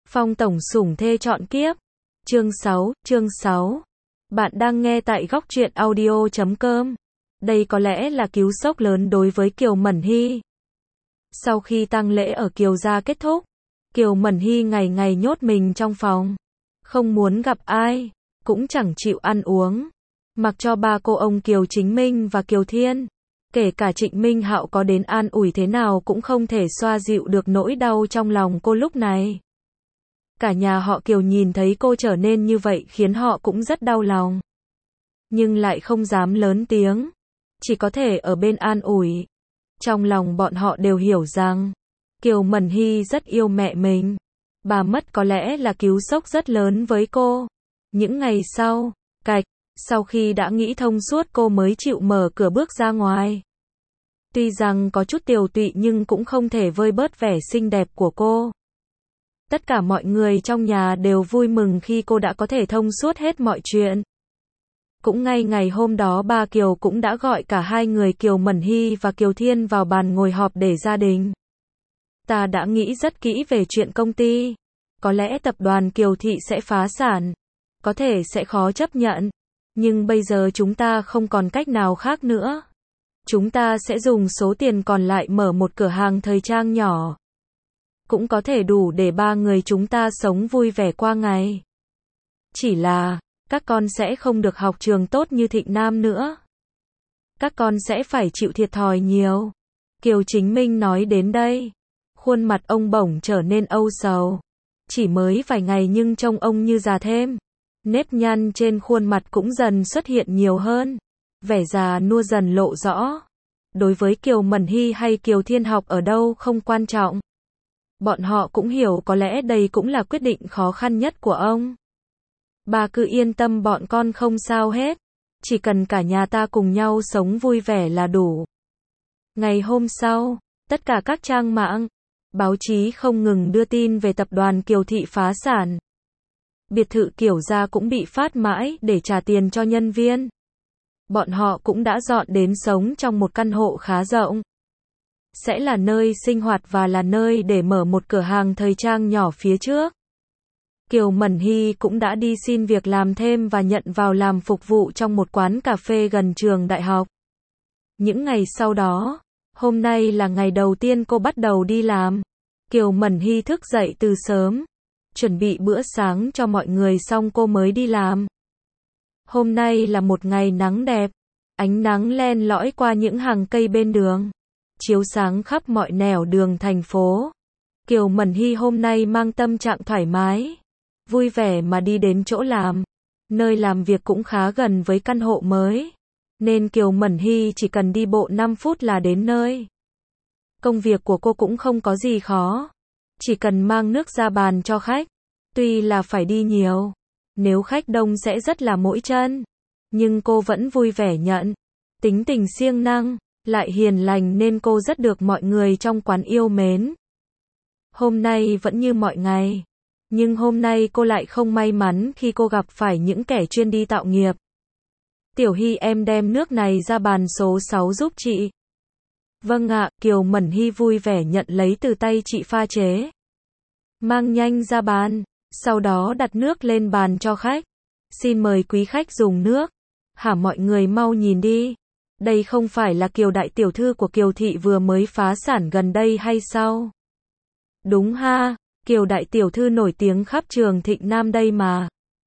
Phong tổng sủng thê chọn kiếp. Chương 6. Bạn đang nghe tại góc truyện audio.com. Đây có lẽ là cú sốc lớn đối với Kiều Mẫn Hy. Sau khi tang lễ ở Kiều gia kết thúc, Kiều Mẫn Hy ngày ngày nhốt mình trong phòng, không muốn gặp ai, cũng chẳng chịu ăn uống, mặc cho ba cô ông Kiều Chính Minh và Kiều Thiên, kể cả Trịnh Minh Hạo có đến an ủi thế nào cũng không thể xoa dịu được nỗi đau trong lòng cô lúc này. Cả nhà họ Kiều nhìn thấy cô trở nên như vậy khiến họ cũng rất đau lòng, nhưng lại không dám lớn tiếng, chỉ có thể ở bên an ủi. Trong lòng bọn họ đều hiểu rằng Kiều Mẫn Hy rất yêu mẹ mình. Bà mất có lẽ là cú sốc rất lớn với cô. Những ngày sau, sau khi đã nghĩ thông suốt cô mới chịu mở cửa bước ra ngoài. Tuy rằng có chút tiều tụy nhưng cũng không thể vơi bớt vẻ xinh đẹp của cô. Tất cả mọi người trong nhà đều vui mừng khi cô đã có thể thông suốt hết mọi chuyện. Cũng ngay ngày hôm đó ba Kiều cũng đã gọi cả hai người Kiều Mẫn Hy và Kiều Thiên vào bàn ngồi họp để gia đình. Ta đã nghĩ rất kỹ về chuyện công ty. Có lẽ tập đoàn Kiều Thị sẽ phá sản. Có thể sẽ khó chấp nhận. Nhưng bây giờ chúng ta không còn cách nào khác nữa. Chúng ta sẽ dùng số tiền còn lại mở một cửa hàng thời trang nhỏ. Cũng có thể đủ để ba người chúng ta sống vui vẻ qua ngày. Chỉ là, các con sẽ không được học trường tốt như Thịnh Nam nữa. Các con sẽ phải chịu thiệt thòi nhiều. Kiều Chính Minh nói đến đây. Khuôn mặt ông bỗng trở nên âu sầu. Chỉ mới vài ngày nhưng trông ông như già thêm. Nếp nhăn trên khuôn mặt cũng dần xuất hiện nhiều hơn. Vẻ già nua dần lộ rõ. Đối với Kiều Mẫn Hy hay Kiều Thiên học ở đâu không quan trọng. Bọn họ cũng hiểu có lẽ đây cũng là quyết định khó khăn nhất của ông. Bà cứ yên tâm, bọn con không sao hết. Chỉ cần cả nhà ta cùng nhau sống vui vẻ là đủ. Ngày hôm sau, tất cả các trang mạng, báo chí không ngừng đưa tin về tập đoàn Kiều Thị phá sản. Biệt thự Kiều gia cũng bị phát mãi để trả tiền cho nhân viên. Bọn họ cũng đã dọn đến sống trong một căn hộ khá rộng. Sẽ là nơi sinh hoạt và là nơi để mở một cửa hàng thời trang nhỏ phía trước. Kiều Mẫn Hy cũng đã đi xin việc làm thêm và nhận vào làm phục vụ trong một quán cà phê gần trường đại học. Những ngày sau đó, hôm nay là ngày đầu tiên cô bắt đầu đi làm. Kiều Mẫn Hy thức dậy từ sớm, chuẩn bị bữa sáng cho mọi người xong cô mới đi làm. Hôm nay là một ngày nắng đẹp, ánh nắng len lỏi qua những hàng cây bên đường, chiếu sáng khắp mọi nẻo đường thành phố. Kiều Mẫn Hy hôm nay mang tâm trạng thoải mái, vui vẻ mà đi đến chỗ làm. Nơi làm việc cũng khá gần với căn hộ mới, nên Kiều Mẫn Hy chỉ cần đi bộ 5 phút là đến nơi. Công việc của cô cũng không có gì khó, chỉ cần mang nước ra bàn cho khách. Tuy là phải đi nhiều, nếu khách đông sẽ rất là mỏi chân, nhưng cô vẫn vui vẻ nhận. Tính tình siêng năng, lại hiền lành nên cô rất được mọi người trong quán yêu mến. Hôm nay vẫn như mọi ngày, nhưng hôm nay cô lại không may mắn khi cô gặp phải những kẻ chuyên đi tạo nghiệp. Tiểu Hy, em đem nước này ra bàn số 6 giúp chị. Vâng ạ, Kiều Mẫn Hy vui vẻ nhận lấy từ tay chị pha chế. Mang nhanh ra bàn, sau đó đặt nước lên bàn cho khách. Xin mời quý khách dùng nước. Hả, mọi người mau nhìn đi. Đây không phải là Kiều đại tiểu thư của Kiều Thị vừa mới phá sản gần đây hay sao? Đúng ha, Kiều đại tiểu thư nổi tiếng khắp trường Thịnh Nam đây mà.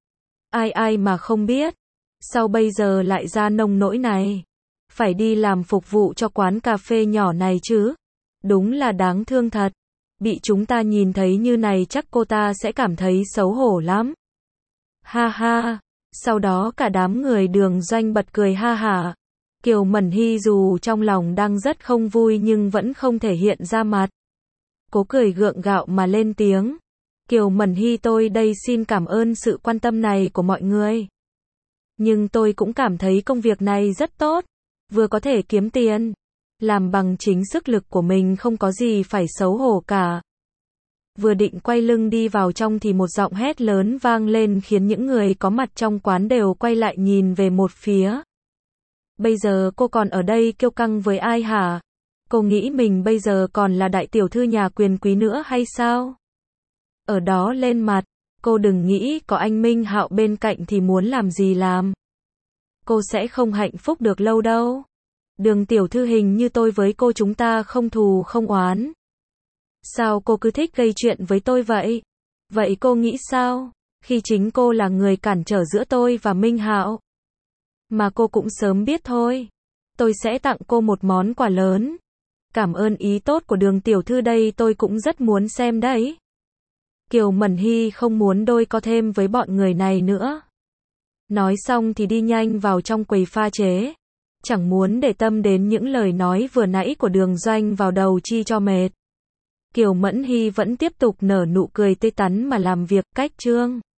Ai mà không biết. Sao bây giờ lại ra nông nỗi này? Phải đi làm phục vụ cho quán cà phê nhỏ này chứ? Đúng là đáng thương thật. Bị chúng ta nhìn thấy như này chắc cô ta sẽ cảm thấy xấu hổ lắm. Ha ha. Sau đó cả đám người đường doanh bật cười ha hả. Kiều Mẫn Hy dù trong lòng đang rất không vui nhưng vẫn không thể hiện ra mặt. Cố cười gượng gạo mà lên tiếng. Kiều Mẫn Hy, tôi đây xin cảm ơn sự quan tâm này của mọi người. Nhưng tôi cũng cảm thấy công việc này rất tốt. Vừa có thể kiếm tiền, làm bằng chính sức lực của mình, không có gì phải xấu hổ cả. Vừa định quay lưng đi vào trong thì một giọng hét lớn vang lên khiến những người có mặt trong quán đều quay lại nhìn về một phía. Bây giờ cô còn ở đây kiêu căng với ai hả? Cô nghĩ mình bây giờ còn là đại tiểu thư nhà quyền quý nữa hay sao? ở đó lên mặt. Cô đừng nghĩ có anh Minh Hạo bên cạnh thì muốn làm gì làm. Cô sẽ không hạnh phúc được lâu đâu. Đường tiểu thư, hình như tôi với cô chúng ta không thù không oán. Sao cô cứ thích gây chuyện với tôi vậy? Vậy cô nghĩ sao? Khi chính cô là người cản trở giữa tôi và Minh Hạo. Mà cô cũng sớm biết thôi. Tôi sẽ tặng cô một món quà lớn. Cảm ơn ý tốt của đường tiểu thư, đây tôi cũng rất muốn xem đấy. Kiều Mẫn Hy không muốn đôi co thêm với bọn người này nữa. Nói xong thì đi nhanh vào trong quầy pha chế. Chẳng muốn để tâm đến những lời nói vừa nãy của Đường Doanh vào đầu chi cho mệt. Kiều Mẫn Hy vẫn tiếp tục nở nụ cười tươi tắn mà làm việc. Cách chương